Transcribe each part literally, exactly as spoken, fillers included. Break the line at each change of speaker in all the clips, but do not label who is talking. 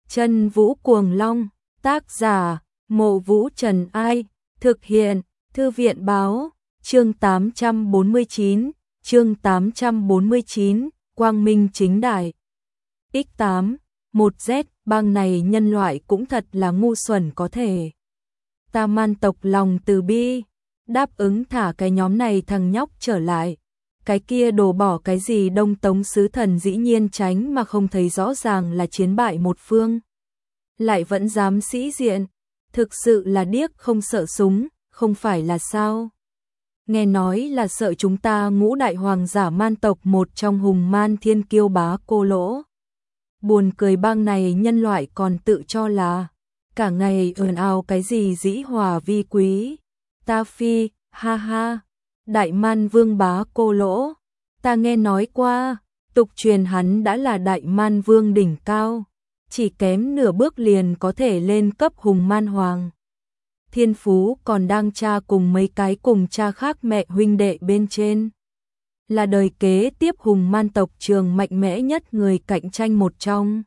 Chân Vũ Cuồng Long, tác giả, Mộ Vũ Trần Ai, thực hiện, Thư viện báo, chương tám trăm bốn mươi chín, chương tám trăm bốn mươi chín, Quang Minh Chính Đại. ích tám, một Z, bang này nhân loại cũng thật là ngu xuẩn có thể. Ta man tộc lòng từ bi, đáp ứng thả cái nhóm này thằng nhóc trở lại. Cái kia đổ bỏ cái gì Đông Tống sứ thần dĩ nhiên tránh mà không thấy rõ ràng là chiến bại một phương. Lại vẫn dám sĩ diện, thực sự là điếc không sợ súng, không phải là sao. Nghe nói là sợ chúng ta ngũ đại hoàng giả man tộc một trong hùng man thiên kiêu bá cô lỗ. Buồn cười bang này nhân loại còn tự cho là cả ngày ồn ào cái gì dĩ hòa vi quý. Ta phi, ha ha, đại man vương bá cô lỗ. Ta nghe nói qua, tục truyền hắn đã là đại man vương đỉnh cao. Chỉ kém nửa bước liền có thể lên cấp hùng man hoàng. Thiên phú còn đang cha cùng mấy cái cùng cha khác mẹ huynh đệ bên trên. Là đời kế tiếp hùng man tộc trường mạnh mẽ nhất người cạnh tranh một trong.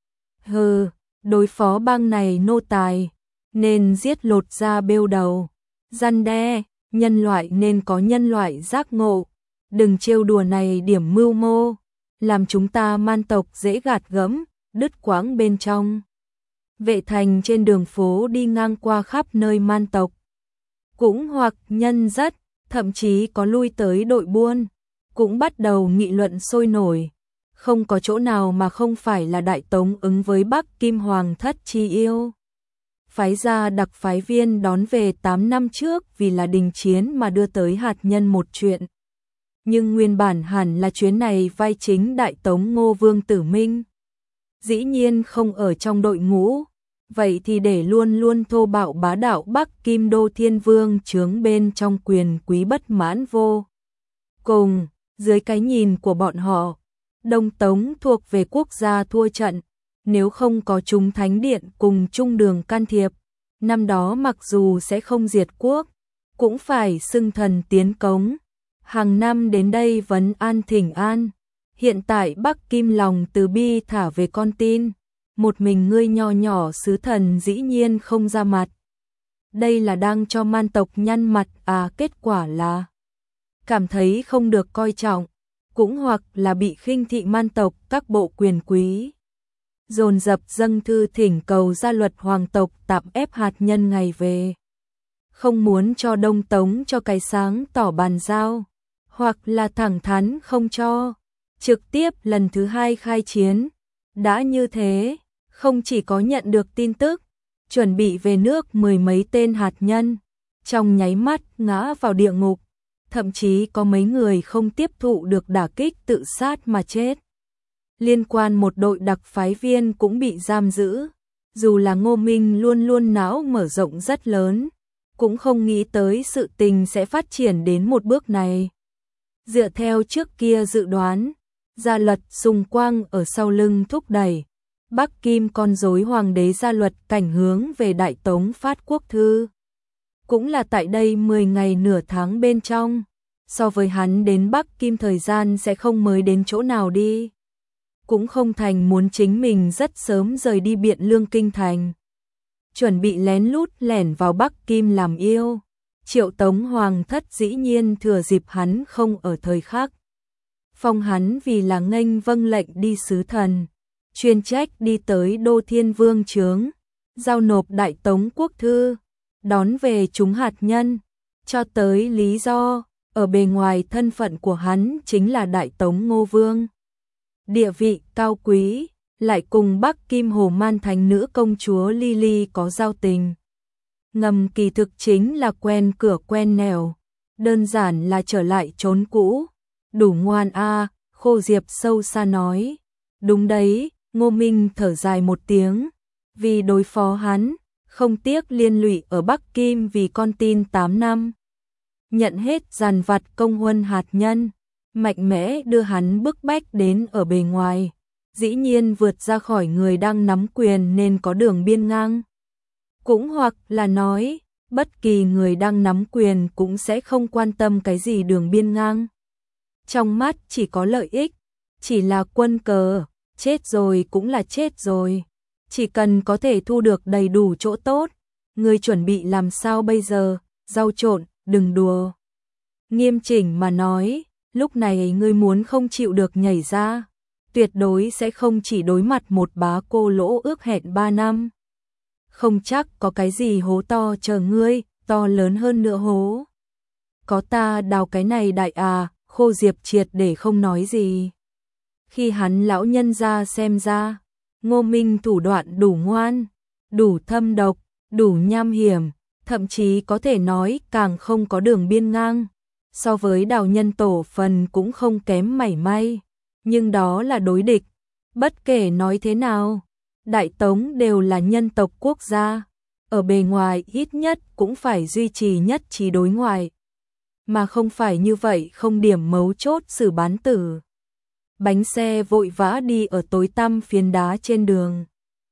Hừ, đối phó bang này nô tài, nên giết lột da bêu đầu. Răn đe, nhân loại nên có nhân loại giác ngộ. Đừng trêu đùa này điểm mưu mô, làm chúng ta man tộc dễ gạt gẫm, đứt quãng bên trong. Vệ thành trên đường phố đi ngang qua khắp nơi man tộc. Cũng hoặc nhân rất, thậm chí có lui tới đội buôn, cũng bắt đầu nghị luận sôi nổi. Không có chỗ nào mà không phải là Đại Tống ứng với Bắc Kim Hoàng thất chi yêu. Phái ra đặc phái viên đón về tám năm trước vì là đình chiến mà đưa tới hạt nhân một chuyện. Nhưng nguyên bản hẳn là chuyến này vai chính Đại Tống Ngô Vương Tử Minh. Dĩ nhiên không ở trong đội ngũ, vậy thì để luôn luôn thô bạo bá đạo Bắc Kim Đô Thiên Vương chướng bên trong quyền quý bất mãn vô. Cùng, dưới cái nhìn của bọn họ, Đông Tống thuộc về quốc gia thua trận, nếu không có chúng thánh điện cùng trung đường can thiệp, năm đó mặc dù sẽ không diệt quốc, cũng phải xưng thần tiến cống, hàng năm đến đây vấn an thỉnh an. Hiện tại Bắc Kim lòng từ bi thả về con tin, một mình ngươi nho nhỏ sứ thần dĩ nhiên không ra mặt. Đây là đang cho man tộc nhăn mặt à, kết quả là cảm thấy không được coi trọng, cũng hoặc là bị khinh thị man tộc các bộ quyền quý. Dồn dập dâng thư thỉnh cầu ra luật hoàng tộc tạm ép hạt nhân ngày về. Không muốn cho Đông Tống cho cái sáng tỏ bàn giao, hoặc là thẳng thắn không cho. Trực tiếp lần thứ hai khai chiến. Đã như thế, không chỉ có nhận được tin tức, chuẩn bị về nước mười mấy tên hạt nhân, trong nháy mắt ngã vào địa ngục, thậm chí có mấy người không tiếp thụ được đả kích tự sát mà chết. Liên quan một đội đặc phái viên cũng bị giam giữ, dù là Ngô Minh luôn luôn não mở rộng rất lớn, cũng không nghĩ tới sự tình sẽ phát triển đến một bước này. Dựa theo trước kia dự đoán, Gia Luật Sùng Quang ở sau lưng thúc đẩy, Bắc Kim con rối hoàng đế Gia Luật Cảnh hướng về Đại Tống phát quốc thư. Cũng là tại đây mười ngày nửa tháng bên trong, so với hắn đến Bắc Kim thời gian sẽ không mới đến chỗ nào đi. Cũng không thành muốn chính mình rất sớm rời đi Biện Lương Kinh thành. Chuẩn bị lén lút lẻn vào Bắc Kim làm yêu. Triệu Tống Hoàng thất dĩ nhiên thừa dịp hắn không ở thời khắc. Phong hắn vì là nghênh vâng lệnh đi sứ thần, chuyên trách đi tới Đô Thiên Vương chướng, giao nộp Đại Tống quốc thư, đón về chúng hạt nhân, cho tới lý do, ở bề ngoài thân phận của hắn chính là Đại Tống Ngô Vương. Địa vị cao quý, lại cùng Bắc Kim Hồ Man Thánh nữ công chúa Lily có giao tình. Ngầm kỳ thực chính là quen cửa quen nẻo, đơn giản là trở lại chốn cũ. Đủ ngoan a, à, Khô Diệp sâu xa nói. Đúng đấy, Ngô Minh thở dài một tiếng, vì đối phó hắn, không tiếc liên lụy ở Bắc Kim vì con tin tám năm. Nhận hết dàn vặt công huân hạt nhân, mạnh mẽ đưa hắn bức bách đến ở bề ngoài, dĩ nhiên vượt ra khỏi người đang nắm quyền nên có đường biên ngang. Cũng hoặc là nói, bất kỳ người đang nắm quyền cũng sẽ không quan tâm cái gì đường biên ngang. Trong mắt chỉ có lợi ích, chỉ là quân cờ, chết rồi cũng là chết rồi. chỉ cần có thể thu được đầy đủ chỗ tốt, ngươi chuẩn bị làm sao bây giờ? Rau trộn, đừng đùa. Nghiêm chỉnh mà nói, lúc này ngươi muốn không chịu được nhảy ra, tuyệt đối sẽ không chỉ đối mặt một bá cô lỗ ước hẹn ba năm. Không chắc có cái gì hố to chờ ngươi, to lớn hơn nữa hố. Có ta đào cái này đại à, Khô Diệp triệt để không nói gì. Khi hắn lão nhân ra xem ra, Ngô Minh thủ đoạn đủ ngoan, đủ thâm độc, đủ nham hiểm, thậm chí có thể nói càng không có đường biên ngang. So với Đào Nhân Tổ phần cũng không kém mảy may, nhưng đó là đối địch. Bất kể nói thế nào, Đại Tống đều là nhân tộc quốc gia, ở bề ngoài ít nhất cũng phải duy trì nhất trí đối ngoại, mà không phải như vậy không điểm mấu chốt xử bán tử. Bánh xe vội vã đi ở tối tăm phiến đá trên đường.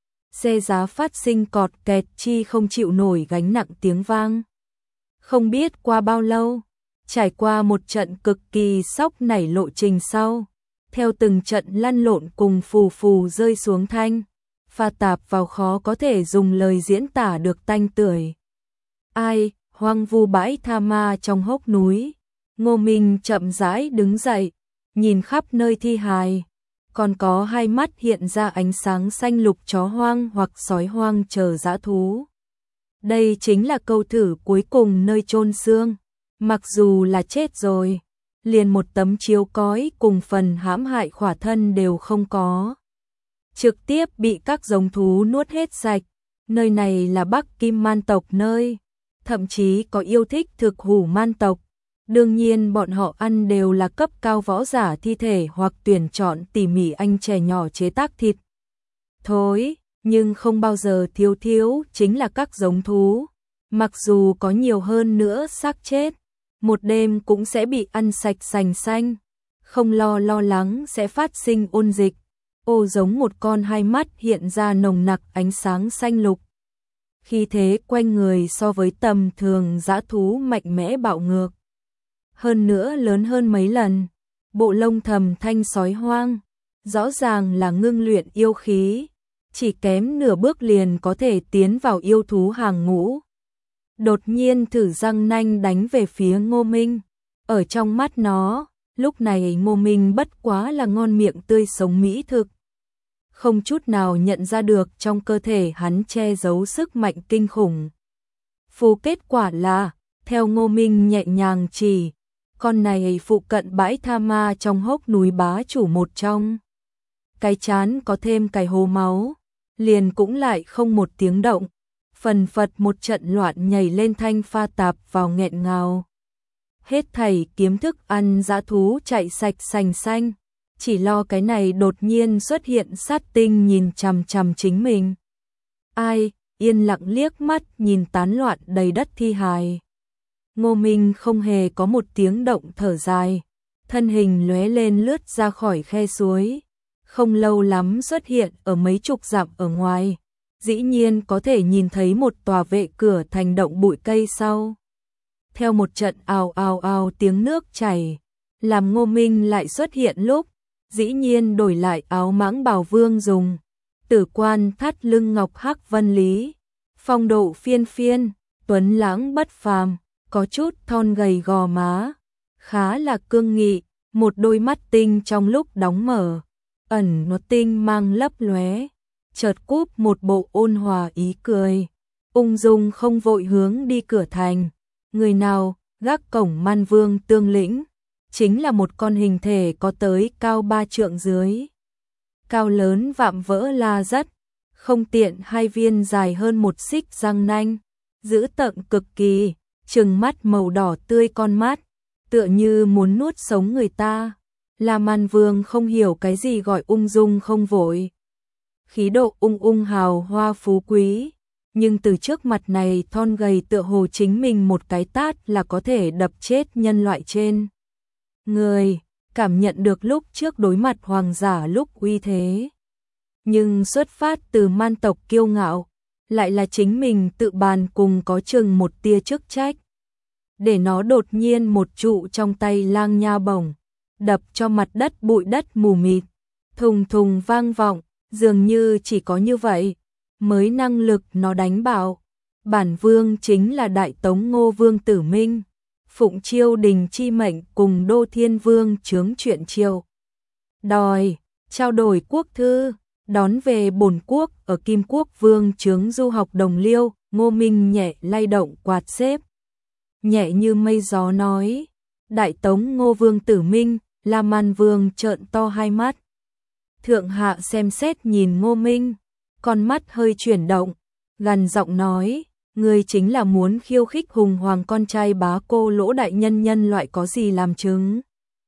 Xe giá phát sinh cọt kẹt chi không chịu nổi gánh nặng tiếng vang. Không biết qua bao lâu, trải qua một trận cực kỳ sóc nảy lộ trình sau, theo từng trận lăn lộn cùng phù phù rơi xuống thanh, pha tạp vào khó có thể dùng lời diễn tả được tanh tưởi. Ai, hoang vu bãi tha ma trong hốc núi, Ngô Minh chậm rãi đứng dậy, nhìn khắp nơi thi hài, còn có hai mắt hiện ra ánh sáng xanh lục chó hoang hoặc sói hoang chờ dã thú. Đây chính là câu thử cuối cùng nơi chôn xương, mặc dù là chết rồi, liền một tấm chiếu cói cùng phần hãm hại khỏa thân đều không có. Trực tiếp bị các giống thú nuốt hết sạch, nơi này là Bắc Kim man tộc nơi, thậm chí có yêu thích thực hủ man tộc. Đương nhiên bọn họ ăn đều là cấp cao võ giả thi thể hoặc tuyển chọn tỉ mỉ anh trẻ nhỏ chế tác thịt. Thối, nhưng không bao giờ thiếu thiếu chính là các giống thú. Mặc dù có nhiều hơn nữa xác chết, một đêm cũng sẽ bị ăn sạch sành xanh. Không lo lo lắng sẽ phát sinh ôn dịch. Ô giống một con hai mắt hiện ra nồng nặc ánh sáng xanh lục. Khi thế quanh người so với tầm thường dã thú mạnh mẽ bạo ngược. Hơn nữa lớn hơn mấy lần, bộ lông thầm thanh sói hoang, rõ ràng là ngưng luyện yêu khí, chỉ kém nửa bước liền có thể tiến vào yêu thú hàng ngũ. Đột nhiên thử răng nanh đánh về phía Ngô Minh, ở trong mắt nó, lúc này Ngô Minh bất quá là ngon miệng tươi sống mỹ thực. Không chút nào nhận ra được trong cơ thể hắn che giấu sức mạnh kinh khủng. Phù kết quả là, theo Ngô Minh nhẹ nhàng chỉ, con này phụ cận bãi tha ma trong hốc núi bá chủ một trong. Cái chán có thêm cái hố máu, liền cũng lại không một tiếng động, phần phật một trận loạn nhảy lên thanh pha tạp vào nghẹn ngào. Hết thảy kiếm thức ăn dã thú chạy sạch sành xanh, chỉ lo cái này đột nhiên xuất hiện sát tinh nhìn chằm chằm chính mình. Ai, yên lặng liếc mắt nhìn tán loạn đầy đất thi hài. Ngô Minh không hề có một tiếng động thở dài, thân hình lóe lên lướt ra khỏi khe suối, không lâu lắm xuất hiện ở mấy chục dặm ở ngoài, dĩ nhiên có thể nhìn thấy một tòa vệ cửa thành động bụi cây sau. Theo một trận ào ào ào tiếng nước chảy, làm Ngô Minh lại xuất hiện lúc, dĩ nhiên đổi lại áo mãng bào vương dùng, tử quan thắt lưng ngọc hắc vân lý, phong độ phiên phiên, tuấn lãng bất phàm. Có chút thon gầy gò má, khá là cương nghị, một đôi mắt tinh trong lúc đóng mở, ẩn nó tinh mang lấp lóe, chợt cúp một bộ ôn hòa ý cười, ung dung không vội hướng đi cửa thành. Người nào gác cổng Man Vương Tương Lĩnh, chính là một con hình thể có tới cao ba trượng dưới, cao lớn vạm vỡ la rất, không tiện hai viên dài hơn một xích răng nanh, dữ tợn cực kỳ. Trừng mắt màu đỏ tươi con mắt, tựa như muốn nuốt sống người ta. La Man Vương không hiểu cái gì gọi ung dung không vội. Khí độ ung ung hào hoa phú quý, nhưng từ trước mặt này thon gầy tựa hồ chính mình một cái tát là có thể đập chết nhân loại trên. Người, cảm nhận được lúc trước đối mặt hoàng giả lúc uy thế. Nhưng xuất phát từ man tộc kiêu ngạo, lại là chính mình tự bàn cùng có chừng một tia chức trách. Để nó đột nhiên một trụ trong tay lang nha bổng, đập cho mặt đất bụi đất mù mịt, thùng thùng vang vọng, dường như chỉ có như vậy, mới năng lực nó đánh bạo. Bản vương chính là Đại Tống Ngô Vương Tử Minh, phụng Chiêu đình chi mệnh cùng Đô Thiên Vương chướng chuyện triều. Đòi, trao đổi quốc thư, đón về bổn quốc ở Kim Quốc Vương chướng du học đồng liêu. Ngô Minh nhẹ lay động quạt xếp, nhẹ như mây gió nói. Đại Tống Ngô Vương Tử Minh. La Man Vương trợn to hai mắt. Thượng hạ xem xét nhìn Ngô Minh, con mắt hơi chuyển động, gằn giọng nói, ngươi chính là muốn khiêu khích hùng hoàng con trai bá cô Lỗ đại nhân, nhân loại có gì làm chứng?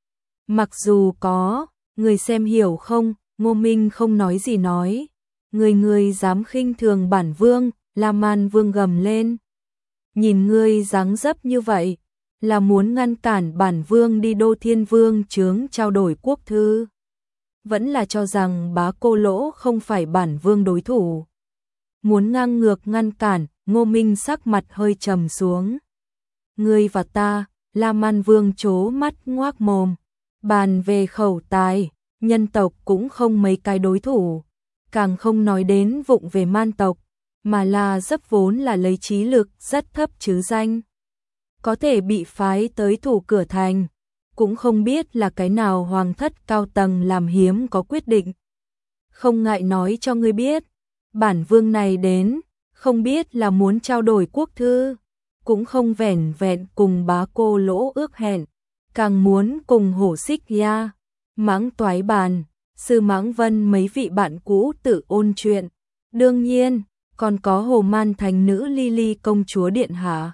Mặc dù có, người xem hiểu không? Ngô Minh không nói gì nói. Người người dám khinh thường bản vương, La Man Vương gầm lên. Nhìn ngươi dáng dấp như vậy, là muốn ngăn cản bản vương đi Đô Thiên Vương chướng trao đổi quốc thư. Vẫn là cho rằng bá cô Lỗ không phải bản vương đối thủ. Muốn ngang ngược ngăn cản, Ngô Minh sắc mặt hơi trầm xuống. Ngươi và ta, La Man Vương trố mắt ngoác mồm. Bàn về khẩu tài, nhân tộc cũng không mấy cái đối thủ. Càng không nói đến vụng về man tộc, mà là dấp vốn là lấy trí lực rất thấp chứ danh. Có thể bị phái tới thủ cửa thành, cũng không biết là cái nào hoàng thất cao tầng làm hiếm có quyết định. Không ngại nói cho ngươi biết, bản vương này đến, không biết là muốn trao đổi quốc thư, cũng không vẻn vẹn cùng bá cô Lỗ ước hẹn, càng muốn cùng Hổ Xích Ya, Mãng Toái Bàn, Sư Mãng Vân mấy vị bạn cũ tự ôn chuyện. Đương nhiên, còn có Hồ Man Thành nữ Ly công chúa điện hạ.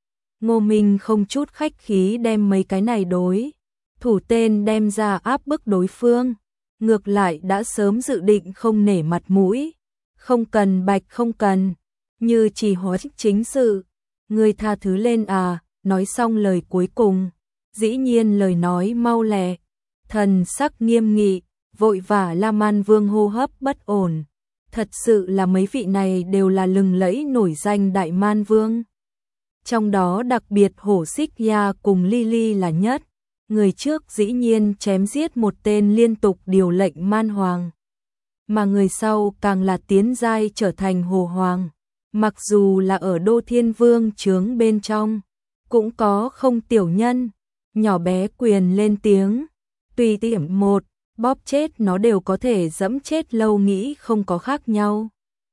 Ngô Minh không chút khách khí đem mấy cái này đối thủ tên đem ra áp bức đối phương, ngược lại đã sớm dự định không nể mặt mũi, không cần bạch không cần, như chỉ hóa chính sự, ngươi tha thứ lên à. Nói xong lời cuối cùng, dĩ nhiên lời nói mau lẹ, thần sắc nghiêm nghị, vội vã. La Man Vương hô hấp bất ổn, thật sự là mấy vị này đều là lừng lẫy nổi danh Đại Man Vương. Trong đó đặc biệt Hổ Xích Ya cùng Ly Ly là nhất, người trước dĩ nhiên chém giết một tên liên tục điều lệnh man hoàng, mà người sau càng là tiến giai trở thành hồ hoàng. Mặc dù là ở Đô Thiên Vương chướng bên trong, cũng có không tiểu nhân, nhỏ bé quyền lên tiếng, tùy tiện một, bóp chết nó đều có thể dẫm chết lâu nghĩ không có khác nhau.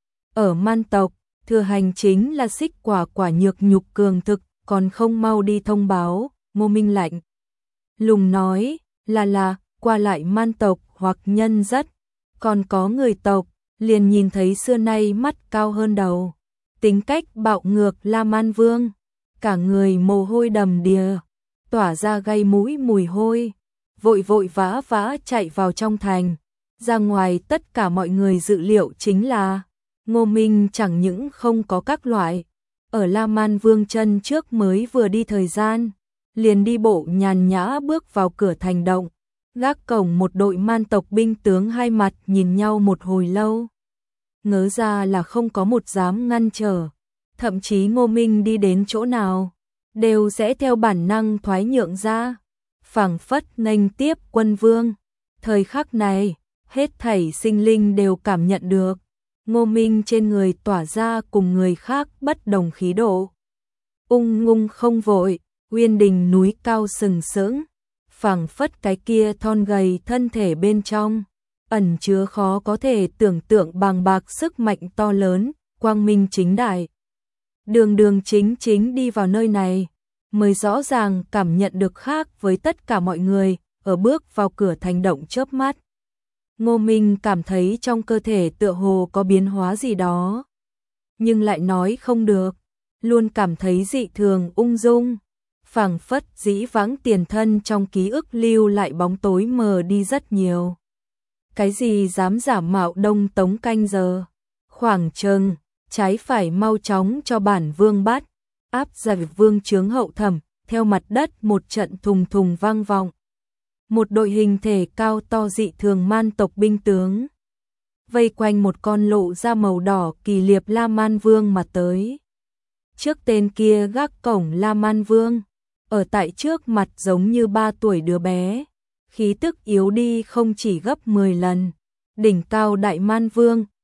Ở man tộc, thừa hành chính là xích quả quả nhược nhục cường thực, còn không mau đi thông báo. Ngô Minh lạnh lùng nói, là là, qua lại man tộc hoặc nhân rất, còn có người tộc, liền nhìn thấy xưa nay mắt cao hơn đầu, tính cách bạo ngược La Man Vương, cả người mồ hôi đầm đìa, tỏa ra gây mũi mùi hôi, vội vội vã vã chạy vào trong thành. Ra ngoài tất cả mọi người dự liệu chính là Ngô Minh chẳng những không có các loại, ở La Man Vương chân trước mới vừa đi thời gian, liền đi bộ nhàn nhã bước vào cửa thành động. Gác cổng một đội man tộc binh tướng hai mặt nhìn nhau một hồi lâu, ngớ ra là không có một dám ngăn trở, thậm chí Ngô Minh đi đến chỗ nào đều sẽ theo bản năng thoái nhượng ra, phảng phất nghênh tiếp quân vương. Thời khắc này, hết thảy sinh linh đều cảm nhận được Ngô Minh trên người tỏa ra cùng người khác bất đồng khí độ. Ung ngung không vội, Uyên Đình núi cao sừng sững, phảng phất cái kia thon gầy thân thể bên trong ẩn chứa khó có thể tưởng tượng bàng bạc sức mạnh to lớn, quang minh chính đại. Đường đường chính chính đi vào nơi này, mới rõ ràng cảm nhận được khác với tất cả mọi người. Ở bước vào cửa thành động chớp mắt, Ngô Minh cảm thấy trong cơ thể tựa hồ có biến hóa gì đó, nhưng lại nói không được, luôn cảm thấy dị thường ung dung, phảng phất dĩ vãng tiền thân trong ký ức lưu lại bóng tối mờ đi rất nhiều. Cái gì dám giả mạo Đông Tống canh giờ, khoảng chừng trái phải mau chóng cho bản vương bắt, áp ra vương chướng hậu thẩm. Theo mặt đất một trận thùng thùng vang vọng, một đội hình thể cao to dị thường man tộc binh tướng vây quanh một con lộ ra màu đỏ kỳ liệp La Man Vương mà tới. Trước tên kia gác cổng La Man Vương, ở tại trước mặt giống như ba tuổi đứa bé, khí tức yếu đi không chỉ gấp mười lần. Đỉnh cao Đại Man Vương,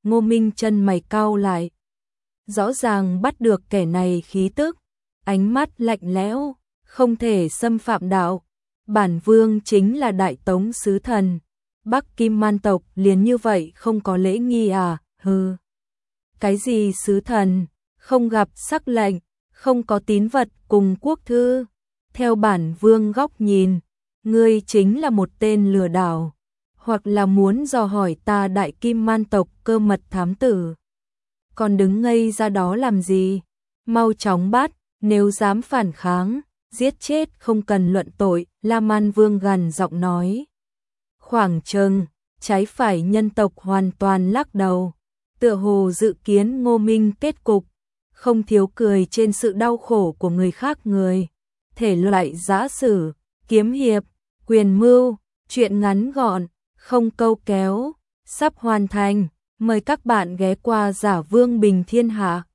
Ngô Minh chân mày cau lại. Rõ ràng bắt được kẻ này khí tức, ánh mắt lạnh lẽo, không thể xâm phạm đạo. Bản vương chính là Đại Tống sứ thần, Bắc Kim Man tộc liền như vậy không có lễ nghi à, hừ. Cái gì sứ thần, không gặp sắc lệnh, không có tín vật cùng quốc thư. Theo bản vương góc nhìn, ngươi chính là một tên lừa đảo, hoặc là muốn dò hỏi ta Đại Kim Man tộc cơ mật thám tử. Còn đứng ngây ra đó làm gì? Mau chóng bắt, nếu dám phản kháng, giết chết không cần luận tội, La Man Vương gằn giọng nói. Khoảng chừng, trái phải nhân tộc hoàn toàn lắc đầu, tựa hồ dự kiến Ngô Minh kết cục, không thiếu cười trên sự đau khổ của người khác người. Thể loại giã sử, kiếm hiệp, quyền mưu, truyện ngắn gọn, không câu kéo, sắp hoàn thành. Mời các bạn ghé qua Giả Vương Bình Thiên Hạ.